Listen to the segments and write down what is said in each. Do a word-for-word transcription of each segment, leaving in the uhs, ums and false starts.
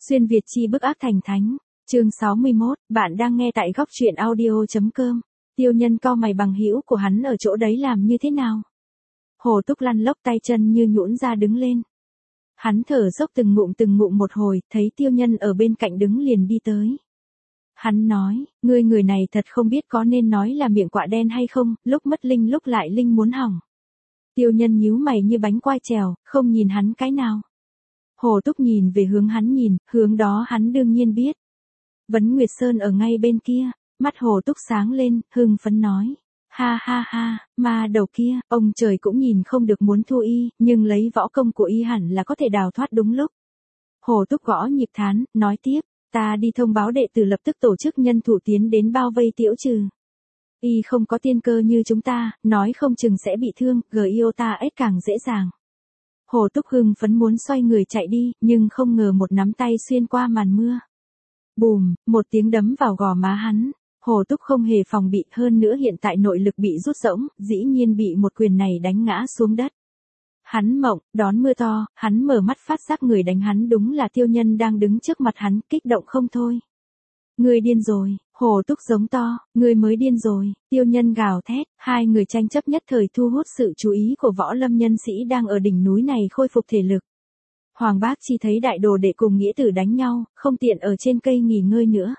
Xuyên Việt chi bức ác thành thánh. Chương sáu mươi mốt, bạn đang nghe tại góc truyện audio chấm com. Tiêu Nhân cau mày, bằng hữu của hắn ở chỗ đấy làm như thế nào? Hồ Túc lăn lóc tay chân như nhũn ra đứng lên. Hắn thở dốc từng ngụm từng ngụm một hồi, thấy Tiêu Nhân ở bên cạnh đứng liền đi tới. Hắn nói, ngươi người này thật không biết có nên nói là miệng quạ đen hay không, lúc mất linh lúc lại linh muốn hỏng. Tiêu Nhân nhíu mày như bánh quai trèo, không nhìn hắn cái nào. Hồ Túc nhìn về hướng hắn nhìn, hướng đó hắn đương nhiên biết. Vấn Nguyệt Sơn ở ngay bên kia, mắt Hồ Túc sáng lên, hưng phấn nói. Ha ha ha, ma đầu kia, ông trời cũng nhìn không được muốn thu y, nhưng lấy võ công của y hẳn là có thể đào thoát đúng lúc. Hồ Túc gõ nhịp thán, nói tiếp, ta đi thông báo đệ tử lập tức tổ chức nhân thủ tiến đến bao vây Tiễu Trừ. Y không có tiên cơ như chúng ta, nói không chừng sẽ bị thương, Giota ết càng dễ dàng. Hồ Túc hưng phấn muốn xoay người chạy đi, nhưng không ngờ một nắm tay xuyên qua màn mưa. Bùm, một tiếng đấm vào gò má hắn. Hồ Túc không hề phòng bị, hơn nữa hiện tại nội lực bị rút rỗng, dĩ nhiên bị một quyền này đánh ngã xuống đất. Hắn mộng, đón mưa to, hắn mở mắt phát giác người đánh hắn đúng là Tiêu Nhân đang đứng trước mặt hắn, kích động không thôi. Ngươi điên rồi, Hồ Túc giống to, ngươi mới điên rồi, Tiêu Nhân gào thét, hai người tranh chấp nhất thời thu hút sự chú ý của võ lâm nhân sĩ đang ở đỉnh núi này khôi phục thể lực. Hoàng Bác Chi thấy đại đồ đệ cùng nghĩa tử đánh nhau, không tiện ở trên cây nghỉ ngơi nữa.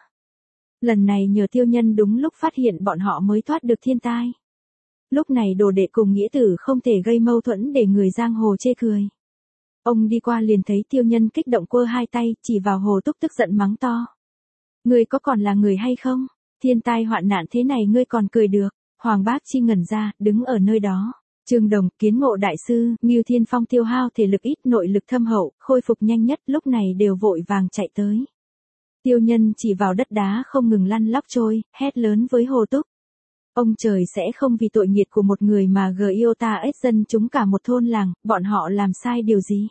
Lần này nhờ Tiêu Nhân đúng lúc phát hiện bọn họ mới thoát được thiên tai. Lúc này đồ đệ cùng nghĩa tử không thể gây mâu thuẫn để người giang hồ chê cười. Ông đi qua liền thấy Tiêu Nhân kích động quơ hai tay, chỉ vào Hồ Túc tức giận mắng to. Ngươi có còn là người hay không? Thiên tai hoạn nạn thế này ngươi còn cười được. Hoàng Bác Chi ngẩn ra, đứng ở nơi đó. Trương Đồng, Kiến Ngộ đại sư, Ngưu Thiên Phong tiêu hao thể lực ít, nội lực thâm hậu, khôi phục nhanh nhất, lúc này đều vội vàng chạy tới. Tiêu Nhân chỉ vào đất đá không ngừng lăn lóc trôi, hét lớn với Hồ Túc. Ông trời sẽ không vì tội nghiệt của một người mà Giota ết dân chúng cả một thôn làng, bọn họ làm sai điều gì?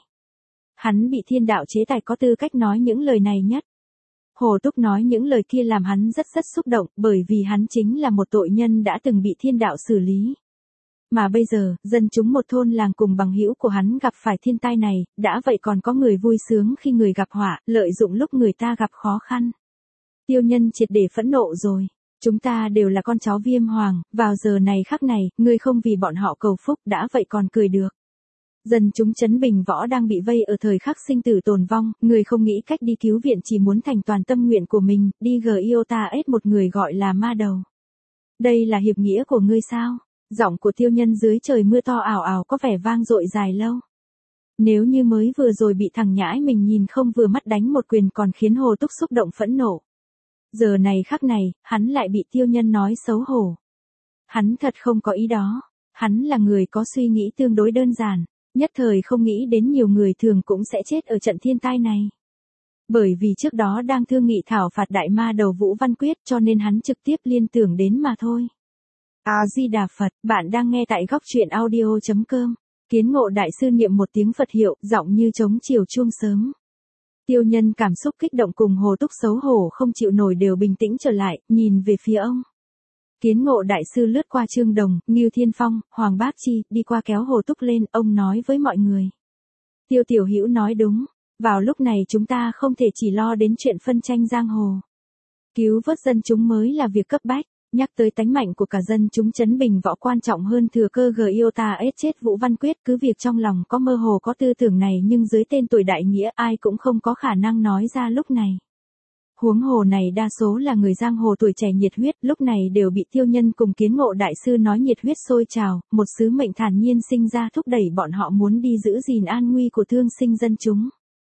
Hắn bị thiên đạo chế tài có tư cách nói những lời này nhất. Hồ Túc nói những lời kia làm hắn rất rất xúc động, bởi vì hắn chính là một tội nhân đã từng bị thiên đạo xử lý. Mà bây giờ, dân chúng một thôn làng cùng bằng hữu của hắn gặp phải thiên tai này, đã vậy còn có người vui sướng khi người gặp họa, lợi dụng lúc người ta gặp khó khăn. Tiêu Nhân triệt để phẫn nộ rồi. Chúng ta đều là con cháu Viêm Hoàng, vào giờ này khắc này, ngươi không vì bọn họ cầu phúc đã vậy còn cười được. Dân chúng Trấn Bình Võ đang bị vây ở thời khắc sinh tử tồn vong, người không nghĩ cách đi cứu viện chỉ muốn thành toàn tâm nguyện của mình, đi Giota ết một người gọi là ma đầu. Đây là hiệp nghĩa của ngươi sao? Giọng của Tiêu Nhân dưới trời mưa to ảo ảo có vẻ vang dội dài lâu. Nếu như mới vừa rồi bị thằng nhãi mình nhìn không vừa mắt đánh một quyền còn khiến Hồ Túc xúc động phẫn nộ. Giờ này khắc này, hắn lại bị Tiêu Nhân nói xấu hổ. Hắn thật không có ý đó. Hắn là người có suy nghĩ tương đối đơn giản. Nhất thời không nghĩ đến nhiều người thường cũng sẽ chết ở trận thiên tai này. Bởi vì trước đó đang thương nghị thảo phạt đại ma đầu Vũ Văn Quyết cho nên hắn trực tiếp liên tưởng đến mà thôi. A-di-đà Phật, bạn đang nghe tại góc truyện audio chấm com. Kiến Ngộ đại sư niệm một tiếng Phật hiệu, giọng như trống chiều chuông sớm. Tiêu Nhân cảm xúc kích động cùng Hồ Túc xấu hổ không chịu nổi đều bình tĩnh trở lại, nhìn về phía ông. Kiến Ngộ đại sư lướt qua Trương Đồng, Ngưu Thiên Phong, Hoàng Bác Chi, đi qua kéo Hồ Túc lên, ông nói với mọi người. Tiêu tiểu hữu nói đúng, vào lúc này chúng ta không thể chỉ lo đến chuyện phân tranh giang hồ. Cứu vớt dân chúng mới là việc cấp bách, nhắc tới tánh mạnh của cả dân chúng Trấn Bình Võ quan trọng hơn thừa cơ Giota ết chết Vũ Văn Quyết, cứ việc trong lòng có mơ hồ có tư tưởng này nhưng dưới tên tuổi đại nghĩa ai cũng không có khả năng nói ra lúc này. Huống hồ này đa số là người giang hồ tuổi trẻ nhiệt huyết, lúc này đều bị Tiêu Nhân cùng Kiến Ngộ đại sư nói nhiệt huyết sôi trào, một sứ mệnh thản nhiên sinh ra thúc đẩy bọn họ muốn đi giữ gìn an nguy của thương sinh dân chúng.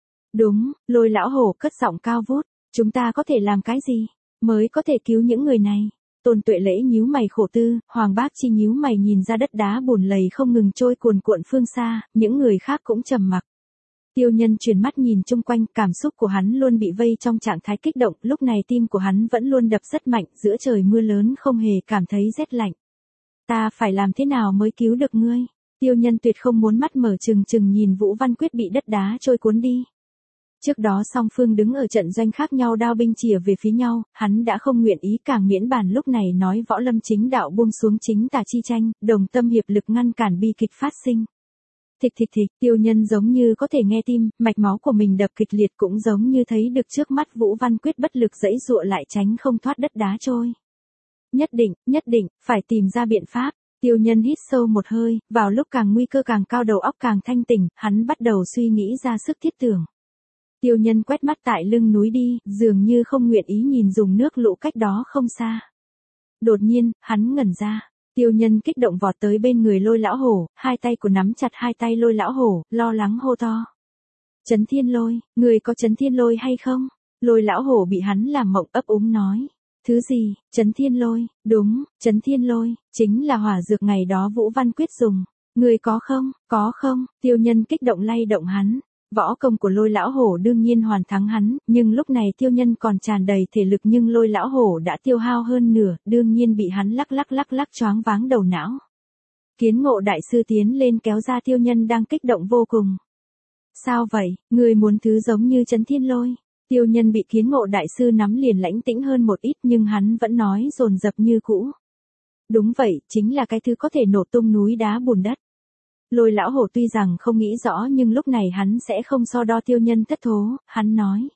Đúng, Lôi lão hổ cất giọng cao vút, chúng ta có thể làm cái gì, mới có thể cứu những người này. Tôn Tuệ Lễ nhíu mày khổ tư, Hoàng Bác Chi nhíu mày nhìn ra đất đá bùn lầy không ngừng trôi cuồn cuộn phương xa, những người khác cũng trầm mặc. Tiêu Nhân chuyển mắt nhìn chung quanh, cảm xúc của hắn luôn bị vây trong trạng thái kích động, lúc này tim của hắn vẫn luôn đập rất mạnh, giữa trời mưa lớn không hề cảm thấy rét lạnh. Ta phải làm thế nào mới cứu được ngươi? Tiêu Nhân tuyệt không muốn mắt mở trừng trừng nhìn Vũ Văn Quyết bị đất đá trôi cuốn đi. Trước đó song phương đứng ở trận doanh khác nhau đao binh chìa về phía nhau, hắn đã không nguyện ý càng miễn bàn lúc này nói võ lâm chính đạo buông xuống chính tà chi tranh, đồng tâm hiệp lực ngăn cản bi kịch phát sinh. Thịch thịch thịch, tiêu nhân giống như có thể nghe tim, mạch máu của mình đập kịch liệt cũng giống như thấy được trước mắt Vũ Văn Quyết bất lực giãy giụa lại tránh không thoát đất đá trôi. Nhất định, nhất định, phải tìm ra biện pháp. Tiêu nhân hít sâu một hơi, vào lúc càng nguy cơ càng cao đầu óc càng thanh tỉnh, hắn bắt đầu suy nghĩ ra sức thiết tưởng. Tiêu nhân quét mắt tại lưng núi đi, dường như không nguyện ý nhìn dùng nước lũ cách đó không xa. Đột nhiên, hắn ngẩn ra. Tiêu nhân kích động vọt tới bên người Lôi lão hổ, hai tay của nắm chặt hai tay Lôi lão hổ, lo lắng hô to. Chấn Thiên Lôi, người có Chấn Thiên Lôi hay không? Lôi lão hổ bị hắn làm mộng ấp úng nói. Thứ gì, Chấn Thiên Lôi, đúng, Chấn Thiên Lôi, chính là hỏa dược ngày đó Vũ Văn Quyết dùng. Người có không, có không? Tiêu nhân kích động lay động hắn. Võ công của Lôi lão hổ đương nhiên hoàn thắng hắn, nhưng lúc này tiêu nhân còn tràn đầy thể lực nhưng Lôi lão hổ đã tiêu hao hơn nửa, đương nhiên bị hắn lắc lắc lắc lắc choáng váng đầu não. Kiến Ngộ đại sư tiến lên kéo ra tiêu nhân đang kích động vô cùng. Sao vậy, người muốn thứ giống như Chấn Thiên Lôi? Tiêu nhân bị Kiến Ngộ đại sư nắm liền lãnh tĩnh hơn một ít nhưng hắn vẫn nói dồn dập như cũ. Đúng vậy, chính là cái thứ có thể nổ tung núi đá bùn đất. Lôi lão hổ tuy rằng không nghĩ rõ nhưng lúc này hắn sẽ không so đo tiêu nhân thất thố, hắn nói.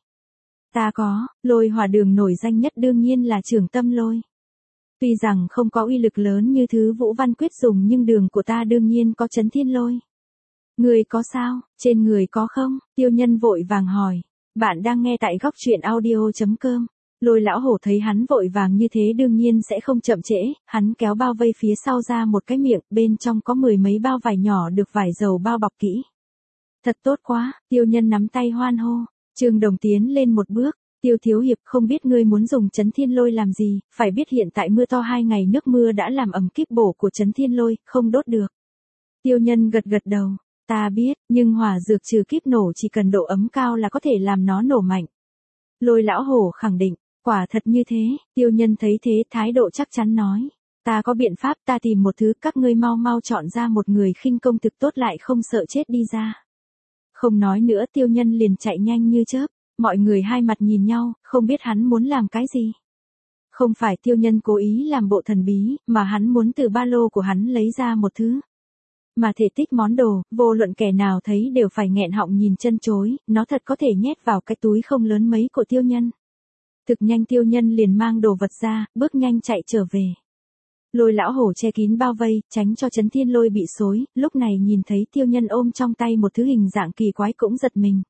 Ta có, Lôi hỏa đường nổi danh nhất đương nhiên là Trường Tâm Lôi. Tuy rằng không có uy lực lớn như thứ Vũ Văn Quyết dùng nhưng đường của ta đương nhiên có Chấn Thiên Lôi. Người có sao, trên người có không? Tiêu nhân vội vàng hỏi. Bạn đang nghe tại góc truyện audio chấm com. Lôi lão hổ thấy hắn vội vàng như thế đương nhiên sẽ không chậm trễ, hắn kéo bao vây phía sau ra một cái miệng, bên trong có mười mấy bao vải nhỏ được vải dầu bao bọc kỹ. Thật tốt quá, tiêu nhân nắm tay hoan hô. Trương Đồng tiến lên một bước. Tiêu thiếu hiệp, không biết ngươi muốn dùng Chấn Thiên Lôi làm gì, phải biết hiện tại mưa to hai ngày nước mưa đã làm ẩm kíp bổ của Chấn Thiên Lôi, không đốt được. Tiêu nhân gật gật đầu. Ta biết, nhưng hỏa dược trừ kíp nổ chỉ cần độ ấm cao là có thể làm nó nổ mạnh. Lôi lão hổ khẳng định. Quả thật như thế, tiêu nhân thấy thế thái độ chắc chắn nói. Ta có biện pháp, ta tìm một thứ, các ngươi mau mau chọn ra một người khinh công thực tốt lại không sợ chết đi ra. Không nói nữa tiêu nhân liền chạy nhanh như chớp, mọi người hai mặt nhìn nhau, không biết hắn muốn làm cái gì. Không phải tiêu nhân cố ý làm bộ thần bí, mà hắn muốn từ ba lô của hắn lấy ra một thứ. Mà thể tích món đồ, vô luận kẻ nào thấy đều phải nghẹn họng nhìn chân chối, nó thật có thể nhét vào cái túi không lớn mấy của tiêu nhân. Thực nhanh tiêu nhân liền mang đồ vật ra, bước nhanh chạy trở về. Lôi lão hổ che kín bao vây, tránh cho Chấn Thiên Lôi bị xối, lúc này nhìn thấy tiêu nhân ôm trong tay một thứ hình dạng kỳ quái cũng giật mình.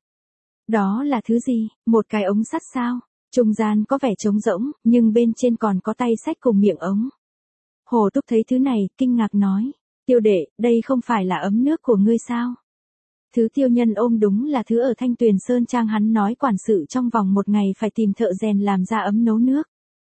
Đó là thứ gì, một cái ống sắt sao? Trung gian có vẻ trống rỗng, nhưng bên trên còn có tay xách cùng miệng ống. Hồ Túc thấy thứ này, kinh ngạc nói. Tiêu đệ, đây không phải là ấm nước của ngươi sao? Thứ tiêu nhân ôm đúng là thứ ở Thanh Tuyền Sơn Trang hắn nói quản sự trong vòng một ngày phải tìm thợ rèn làm ra ấm nấu nước.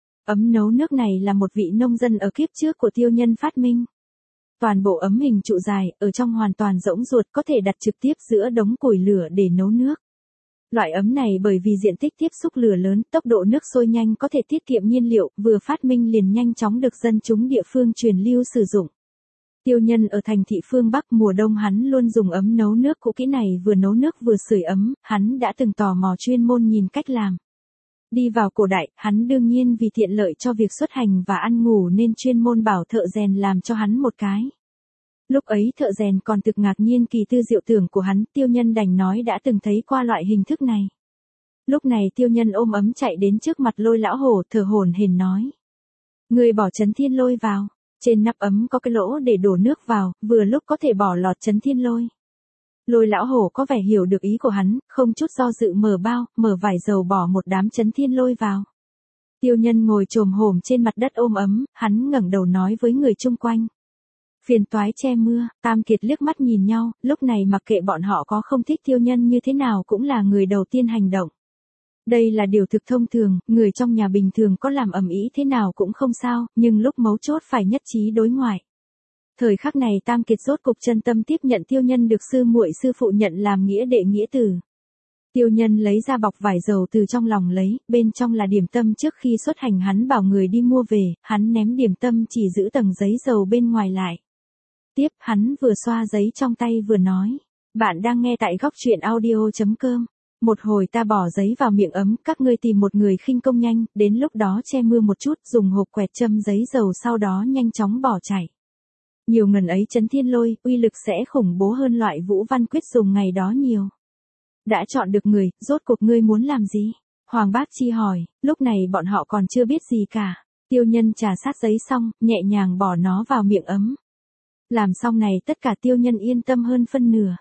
Ấm nấu nước này là một vị nông dân ở kiếp trước của tiêu nhân phát minh. Toàn bộ ấm hình trụ dài, ở trong hoàn toàn rỗng ruột có thể đặt trực tiếp giữa đống củi lửa để nấu nước. Loại ấm này bởi vì diện tích tiếp xúc lửa lớn, tốc độ nước sôi nhanh có thể tiết kiệm nhiên liệu, vừa phát minh liền nhanh chóng được dân chúng địa phương truyền lưu sử dụng. Tiêu nhân ở thành thị phương Bắc mùa đông hắn luôn dùng ấm nấu nước cũ kỹ này vừa nấu nước vừa sưởi ấm, hắn đã từng tò mò chuyên môn nhìn cách làm. Đi vào cổ đại, hắn đương nhiên vì tiện lợi cho việc xuất hành và ăn ngủ nên chuyên môn bảo thợ rèn làm cho hắn một cái. Lúc ấy thợ rèn còn thực ngạc nhiên kỳ tư diệu tưởng của hắn, tiêu nhân đành nói đã từng thấy qua loại hình thức này. Lúc này tiêu nhân ôm ấm chạy đến trước mặt Lôi lão hổ thở hổn hển nói. Người bỏ Chấn Thiên Lôi vào. Trên nắp ấm có cái lỗ để đổ nước vào, vừa lúc có thể bỏ lọt Chấn Thiên Lôi. Lôi lão hổ có vẻ hiểu được ý của hắn, không chút do dự mở bao, mở vải dầu bỏ một đám Chấn Thiên Lôi vào. Tiêu nhân ngồi chồm hổm trên mặt đất ôm ấm, hắn ngẩng đầu nói với người chung quanh. Phiền toái che mưa, Tam Kiệt liếc mắt nhìn nhau, lúc này mặc kệ bọn họ có không thích tiêu nhân như thế nào cũng là người đầu tiên hành động. Đây là điều thực thông thường, người trong nhà bình thường có làm ầm ĩ thế nào cũng không sao, nhưng lúc mấu chốt phải nhất trí đối ngoại. Thời khắc này Tam Kiệt rốt cục chân tâm tiếp nhận tiêu nhân được sư muội sư phụ nhận làm nghĩa đệ nghĩa tử. Tiêu nhân lấy ra bọc vải dầu từ trong lòng lấy, bên trong là điểm tâm trước khi xuất hành hắn bảo người đi mua về, hắn ném điểm tâm chỉ giữ tầng giấy dầu bên ngoài lại. Tiếp hắn vừa xoa giấy trong tay vừa nói, bạn đang nghe tại góc truyện audio chấm com. Một hồi ta bỏ giấy vào miệng ấm, các ngươi tìm một người khinh công nhanh, đến lúc đó che mưa một chút, dùng hộp quẹt châm giấy dầu sau đó nhanh chóng bỏ chạy. Nhiều ngần ấy chấn thiên lôi, uy lực sẽ khủng bố hơn loại Vũ Văn Quyết dùng ngày đó nhiều. Đã chọn được người, rốt cuộc ngươi muốn làm gì? Hoàng Bác Chi hỏi, lúc này bọn họ còn chưa biết gì cả. Tiêu Nhân trà sát giấy xong, nhẹ nhàng bỏ nó vào miệng ấm. Làm xong này tất cả tiêu nhân yên tâm hơn phân nửa.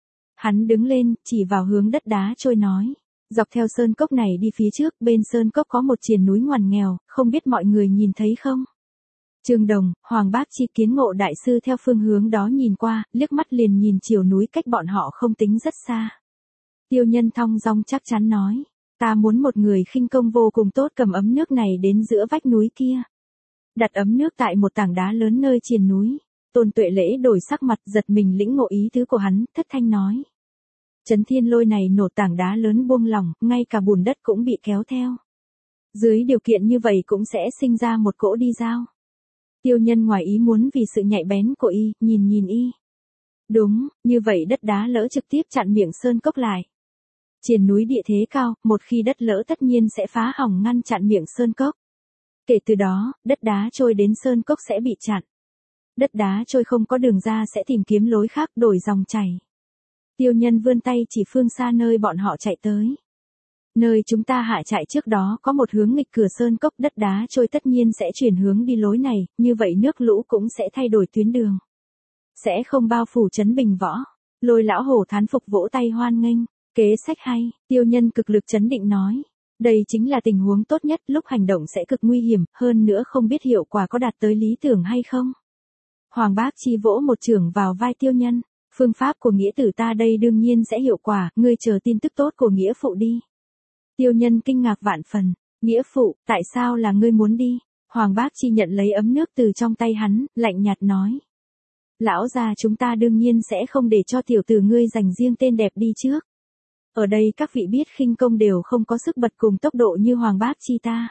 Hắn đứng lên, chỉ vào hướng đất đá trôi nói. Dọc theo sơn cốc này đi phía trước, bên sơn cốc có một triền núi ngoằn nghèo, không biết mọi người nhìn thấy không? Trương Đồng, Hoàng Bác Chi Kiến Ngộ đại sư theo phương hướng đó nhìn qua, liếc mắt liền nhìn chiều núi cách bọn họ không tính rất xa. Tiêu Nhân thong dong chắc chắn nói, ta muốn một người khinh công vô cùng tốt cầm ấm nước này đến giữa vách núi kia. Đặt ấm nước tại một tảng đá lớn nơi triền núi. Tôn Tuệ Lễ đổi sắc mặt giật mình lĩnh ngộ ý tứ của hắn, thất thanh nói. Chấn thiên lôi này nổ tảng đá lớn buông lỏng, ngay cả bùn đất cũng bị kéo theo. Dưới điều kiện như vậy cũng sẽ sinh ra một cỗ đi dao. Tiêu Nhân ngoài ý muốn vì sự nhạy bén của y, nhìn nhìn y. Đúng, như vậy đất đá lỡ trực tiếp chặn miệng sơn cốc lại. Triền núi địa thế cao, một khi đất lỡ tất nhiên sẽ phá hỏng ngăn chặn miệng sơn cốc. Kể từ đó, đất đá trôi đến sơn cốc sẽ bị chặn. Đất đá trôi không có đường ra sẽ tìm kiếm lối khác đổi dòng chảy. Tiêu Nhân vươn tay chỉ phương xa nơi bọn họ chạy tới. Nơi chúng ta hạ chạy trước đó có một hướng nghịch cửa sơn cốc, đất đá trôi tất nhiên sẽ chuyển hướng đi lối này, như vậy nước lũ cũng sẽ thay đổi tuyến đường. Sẽ không bao phủ trấn Bình Võ. Lôi lão hổ thán phục vỗ tay hoan nghênh. Kế sách hay, Tiêu Nhân cực lực trấn định nói. Đây chính là tình huống tốt nhất, lúc hành động sẽ cực nguy hiểm, hơn nữa không biết hiệu quả có đạt tới lý tưởng hay không. Hoàng Bác Chi vỗ một chưởng vào vai Tiêu Nhân. Phương pháp của nghĩa tử ta đây đương nhiên sẽ hiệu quả, ngươi chờ tin tức tốt của nghĩa phụ đi. Tiêu Nhân kinh ngạc vạn phần. Nghĩa phụ, tại sao là ngươi muốn đi? Hoàng Bác Chi nhận lấy ấm nước từ trong tay hắn, lạnh nhạt nói. Lão già chúng ta đương nhiên sẽ không để cho tiểu tử ngươi dành riêng tên đẹp đi trước. Ở đây các vị biết khinh công đều không có sức bật cùng tốc độ như Hoàng Bác Chi ta.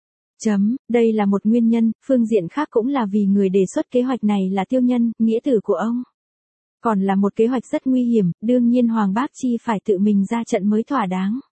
Chấm, đây là một nguyên nhân, phương diện khác cũng là vì người đề xuất kế hoạch này là Tiêu Nhân, nghĩa tử của ông. Còn là một kế hoạch rất nguy hiểm, đương nhiên Hoàng Bác Chi phải tự mình ra trận mới thỏa đáng.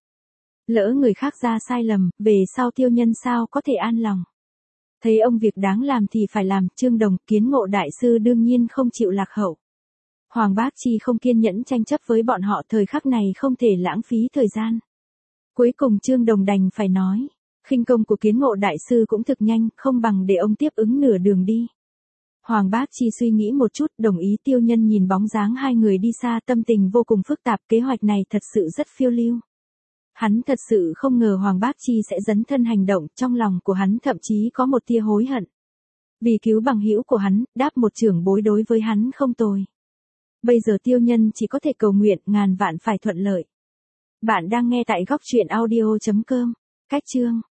Lỡ người khác ra sai lầm, về sau Tiêu Nhân sao có thể an lòng. Thấy ông việc đáng làm thì phải làm, Trương Đồng, Kiến Ngộ đại sư đương nhiên không chịu lạc hậu. Hoàng Bác Chi không kiên nhẫn tranh chấp với bọn họ, thời khắc này không thể lãng phí thời gian. Cuối cùng Trương Đồng đành phải nói, khinh công của Kiến Ngộ đại sư cũng thực nhanh, không bằng để ông tiếp ứng nửa đường đi. Hoàng Bác Chi suy nghĩ một chút, đồng ý. Tiêu Nhân nhìn bóng dáng hai người đi xa, tâm tình vô cùng phức tạp, kế hoạch này thật sự rất phiêu lưu. Hắn thật sự không ngờ Hoàng Bác Chi sẽ dấn thân hành động, trong lòng của hắn thậm chí có một tia hối hận. Vì cứu bằng hữu của hắn, đáp một trưởng bối đối với hắn không tồi. Bây giờ Tiêu Nhân chỉ có thể cầu nguyện ngàn vạn phải thuận lợi. Bạn đang nghe tại góc truyện audio chấm com. Cách chương